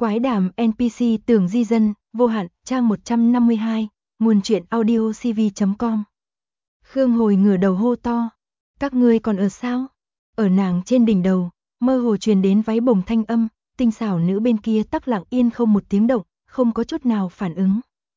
Quái đàm NPC Tường Di Dân, vô hạn, trang 152, nguồn truyện audio cv.com. Khương Hồi ngửa đầu hô to, các ngươi còn ở sao? Ở nàng trên đỉnh đầu, mơ hồ truyền đến váy bồng thanh âm, tinh xảo nữ bên kia tắc lặng yên không một tiếng động, không có chút nào phản ứng.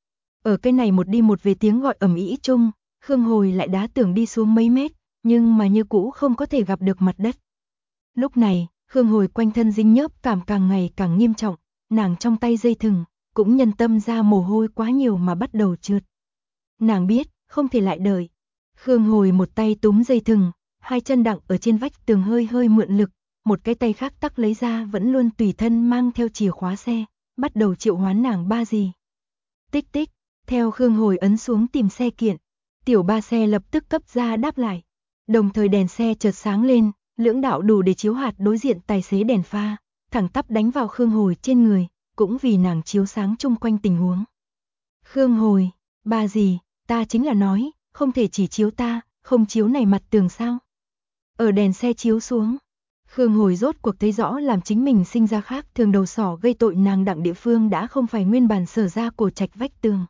Ở cái này một đi một về tiếng gọi ầm ĩ chung, Khương Hồi lại đá tưởng đi xuống mấy mét, nhưng mà như cũ không có thể gặp được mặt đất. Lúc này, Khương Hồi quanh thân dính nhớp cảm càng ngày càng nghiêm trọng, nàng trong tay dây thừng, cũng nhân tâm ra mồ hôi quá nhiều mà bắt đầu trượt. Nàng biết, không thể lại đợi. Khương Hồi một tay túm dây thừng, hai chân đặng ở trên vách tường hơi hơi mượn lực, một cái tay khác tắc lấy ra vẫn luôn tùy thân mang theo chìa khóa xe, bắt đầu triệu hoán nàng ba gì. Tích tích, theo Khương Hồi ấn xuống tìm xe kiện, tiểu ba xe lập tức cấp ra đáp lại. Đồng thời đèn xe chợt sáng lên, lưỡng đạo đủ để chiếu hạt đối diện tài xế đèn pha, thẳng tắp đánh vào Khương Hồi trên người, cũng vì nàng chiếu sáng chung quanh tình huống. Khương Hồi, ba gì, ta chính là nói, không thể chỉ chiếu ta, không chiếu này mặt tường sao? Ở đèn xe chiếu xuống, Khương Hồi rốt cuộc thấy rõ làm chính mình sinh ra khác thường đầu sỏ gây tội nàng đặng địa phương đã không phải nguyên bản sở ra cổ trạch vách tường,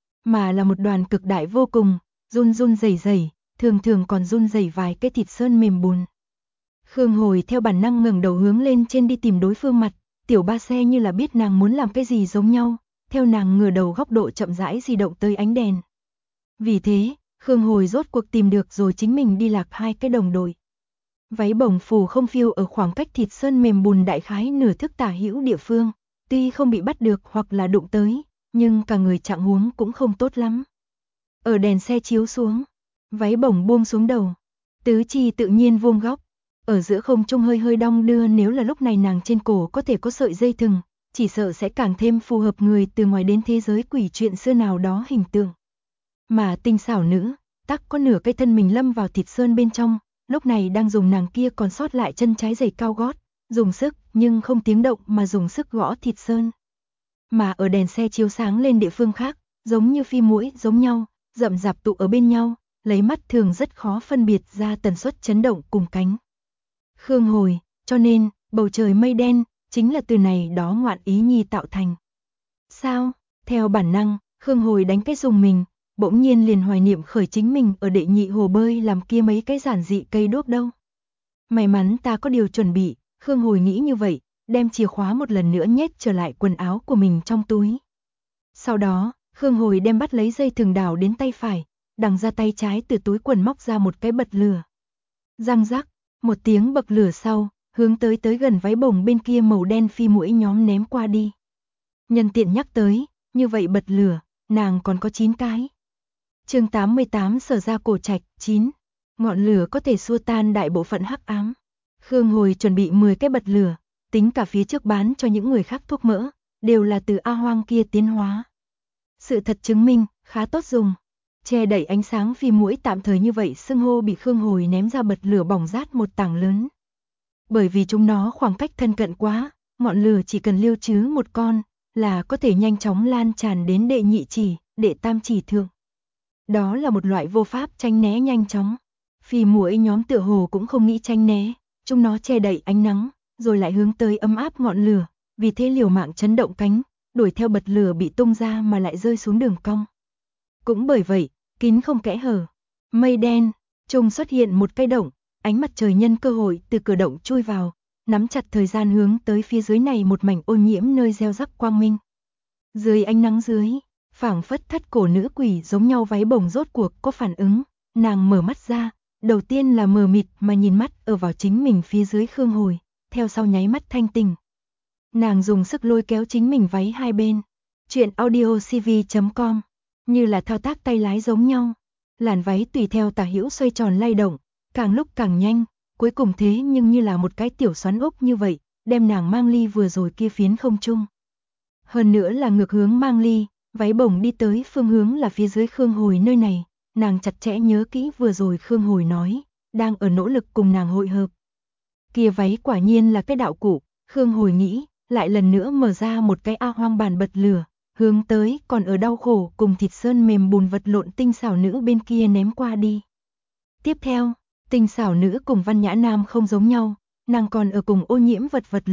mà là một đoàn cực đại vô cùng, run run rẩy rẩy, thường thường còn run rẩy vài cái thịt sơn mềm bùn. Khương Hồi theo bản năng ngẩng đầu hướng lên trên đi tìm đối phương mặt, tiểu ba xe như là biết nàng muốn làm cái gì giống nhau, theo nàng ngửa đầu góc độ chậm rãi di động tới ánh đèn. Vì thế, Khương Hồi rốt cuộc tìm được rồi chính mình đi lạc hai cái đồng đội. Váy bồng phù không phiêu ở khoảng cách thịt sơn mềm bùn đại khái nửa thước tả hữu địa phương, tuy không bị bắt được hoặc là đụng tới, nhưng cả người trạng huống cũng không tốt lắm. Ở đèn xe chiếu xuống, váy bồng buông xuống đầu, tứ chi tự nhiên vuông góc, ở giữa không trung hơi hơi đong đưa, nếu là lúc này nàng trên cổ có thể có sợi dây thừng, chỉ sợ sẽ càng thêm phù hợp người từ ngoài đến thế giới quỷ chuyện xưa nào đó hình tượng. Mà tinh xảo nữ, tắc có nửa cái thân mình lâm vào thịt sơn bên trong, lúc này đang dùng nàng kia còn sót lại chân trái giày cao gót, dùng sức nhưng không tiếng động mà dùng sức gõ thịt sơn. Mà ở đèn xe chiếu sáng lên địa phương khác, giống như phi muỗi giống nhau, rậm rạp tụ ở bên nhau, lấy mắt thường rất khó phân biệt ra tần suất chấn động cùng cánh. Khương Hồi, cho nên, bầu trời mây đen, chính là từ này đó ngoạn ý nhi tạo thành. Sao? Theo bản năng, Khương Hồi đánh cái dùng mình, bỗng nhiên liền hoài niệm khởi chính mình ở đệ nhị hồ bơi làm kia mấy cái giản dị cây đuốc đâu. May mắn ta có điều chuẩn bị, Khương Hồi nghĩ như vậy, đem chìa khóa một lần nữa nhét trở lại quần áo của mình trong túi. Sau đó, Khương Hồi đem bắt lấy dây thừng đảo đến tay phải, đằng ra tay trái từ túi quần móc ra một cái bật lửa. Răng rắc, một tiếng bậc lửa sau, hướng tới gần váy bồng bên kia màu đen phi muỗi nhóm ném qua đi. Nhân tiện nhắc tới, như vậy bật lửa, nàng còn có 9 cái. Chương 88 sở ra cổ trạch, 9. Ngọn lửa có thể xua tan đại bộ phận hắc ám. Khương Hồi chuẩn bị 10 cái bật lửa, tính cả phía trước bán cho những người khác thuốc mỡ, đều là từ A Hoang kia tiến hóa. Sự thật chứng minh, khá tốt dùng. Che đậy ánh sáng phi muỗi tạm thời như vậy xưng hô bị Khương Hồi ném ra bật lửa bỏng rát một tảng lớn. Bởi vì chúng nó khoảng cách thân cận quá, ngọn lửa chỉ cần lưu trữ một con, là có thể nhanh chóng lan tràn đến đệ nhị chỉ, đệ tam chỉ thượng. Đó là một loại vô pháp tránh né nhanh chóng. Phi muỗi nhóm tựa hồ cũng không nghĩ tránh né, chúng nó che đậy ánh nắng, rồi lại hướng tới ấm áp ngọn lửa, vì thế liều mạng chấn động cánh, đuổi theo bật lửa bị tung ra mà lại rơi xuống đường cong. Cũng bởi vậy, kín không kẽ hở, mây đen, trông xuất hiện một cái động, ánh mặt trời nhân cơ hội từ cửa động chui vào, nắm chặt thời gian hướng tới phía dưới này một mảnh ô nhiễm nơi gieo rắc quang minh. Dưới ánh nắng dưới, phảng phất thất cổ nữ quỷ giống nhau váy bồng rốt cuộc có phản ứng, nàng mở mắt ra, đầu tiên là mờ mịt mà nhìn mắt ở vào chính mình phía dưới Khương Hồi, theo sau nháy mắt thanh tỉnh. Nàng dùng sức lôi kéo chính mình váy hai bên, chuyện audio cv.com, như là thao tác tay lái giống nhau, làn váy tùy theo tả hữu xoay tròn lay động, càng lúc càng nhanh, cuối cùng thế nhưng như là một cái tiểu xoắn ốc như vậy, đem nàng mang ly vừa rồi kia phiến không trung. Hơn nữa là ngược hướng mang ly, váy bồng đi tới phương hướng là phía dưới Khương Hồi nơi này, nàng chặt chẽ nhớ kỹ vừa rồi Khương Hồi nói, đang ở nỗ lực cùng nàng hội hợp. Kia váy quả nhiên là cái đạo cụ, Khương Hồi nghĩ, lại lần nữa mở ra một cái A Hoang bàn bật lửa, hướng tới còn ở đau khổ cùng thịt sơn mềm bùn vật lộn tinh xảo nữ bên kia ném qua đi. Tiếp theo, tinh xảo nữ cùng văn nhã nam không giống nhau, nàng còn ở cùng ô nhiễm vật lộn,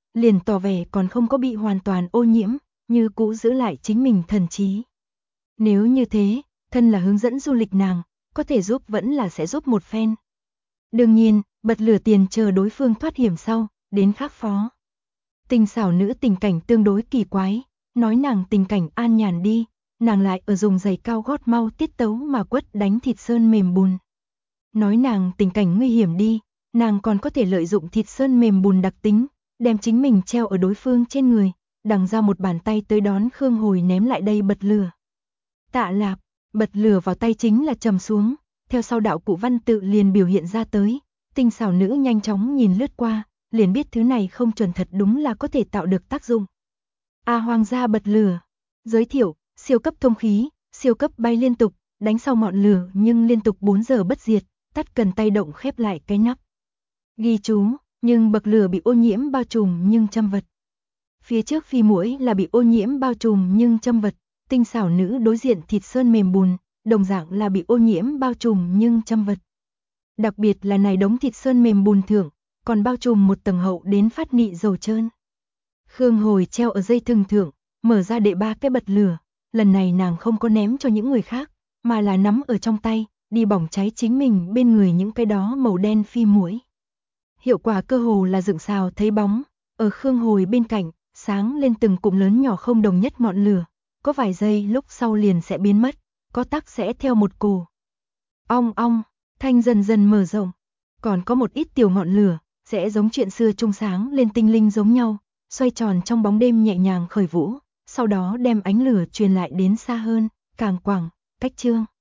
liền tỏ vẻ còn không có bị hoàn toàn ô nhiễm, như cũ giữ lại chính mình thần trí. Nếu như thế, thân là hướng dẫn du lịch nàng, có thể giúp vẫn là sẽ giúp một phen. Đương nhiên, bật lửa tiền chờ đối phương thoát hiểm sau, đến khác phó. Tình xảo nữ tình cảnh tương đối kỳ quái, nói nàng tình cảnh an nhàn đi, nàng lại ở dùng giày cao gót mau tiết tấu mà quất đánh thịt sơn mềm bùn. Nói nàng tình cảnh nguy hiểm đi, nàng còn có thể lợi dụng thịt sơn mềm bùn đặc tính, đem chính mình treo ở đối phương trên người, đằng ra một bàn tay tới đón Khương Hồi ném lại đây bật lửa. Tạ lạp, bật lửa vào tay chính là trầm xuống, theo sau đạo cụ văn tự liền biểu hiện ra tới, tinh xảo nữ nhanh chóng nhìn lướt qua, liền biết thứ này không chuẩn thật đúng là có thể tạo được tác dụng. Hoàng gia bật lửa, giới thiệu, siêu cấp thông khí, siêu cấp bay liên tục, đánh sau ngọn lửa nhưng liên tục 4 giờ bất diệt, tắt cần tay động khép lại cái nắp. Ghi chú, nhưng bậc lửa bị ô nhiễm bao trùm nhưng châm vật. Phía trước phi muỗi là bị ô nhiễm bao trùm nhưng châm vật, tinh xảo nữ đối diện thịt sơn mềm bùn, đồng dạng là bị ô nhiễm bao trùm nhưng châm vật. Đặc biệt là này đống thịt sơn mềm bùn thượng, còn bao trùm một tầng hậu đến phát nị dầu trơn. Khương Hồi treo ở dây thừng thượng, mở ra đệ 3 cái bật lửa, lần này nàng không có ném cho những người khác, mà là nắm ở trong tay, đi bỏng cháy chính mình bên người những cái đó màu đen phi muỗi. Hiệu quả cơ hồ là dựng xào thấy bóng, ở Khương Hồi bên cạnh, sáng lên từng cụm lớn nhỏ không đồng nhất ngọn lửa, có vài giây lúc sau liền sẽ biến mất, có tắc sẽ theo một cổ. Ong ong, thanh dần dần mở rộng, còn có một ít tiểu ngọn lửa, sẽ giống chuyện xưa trung sáng lên tinh linh giống nhau, xoay tròn trong bóng đêm nhẹ nhàng khởi vũ, sau đó đem ánh lửa truyền lại đến xa hơn, càng quảng, cách trương.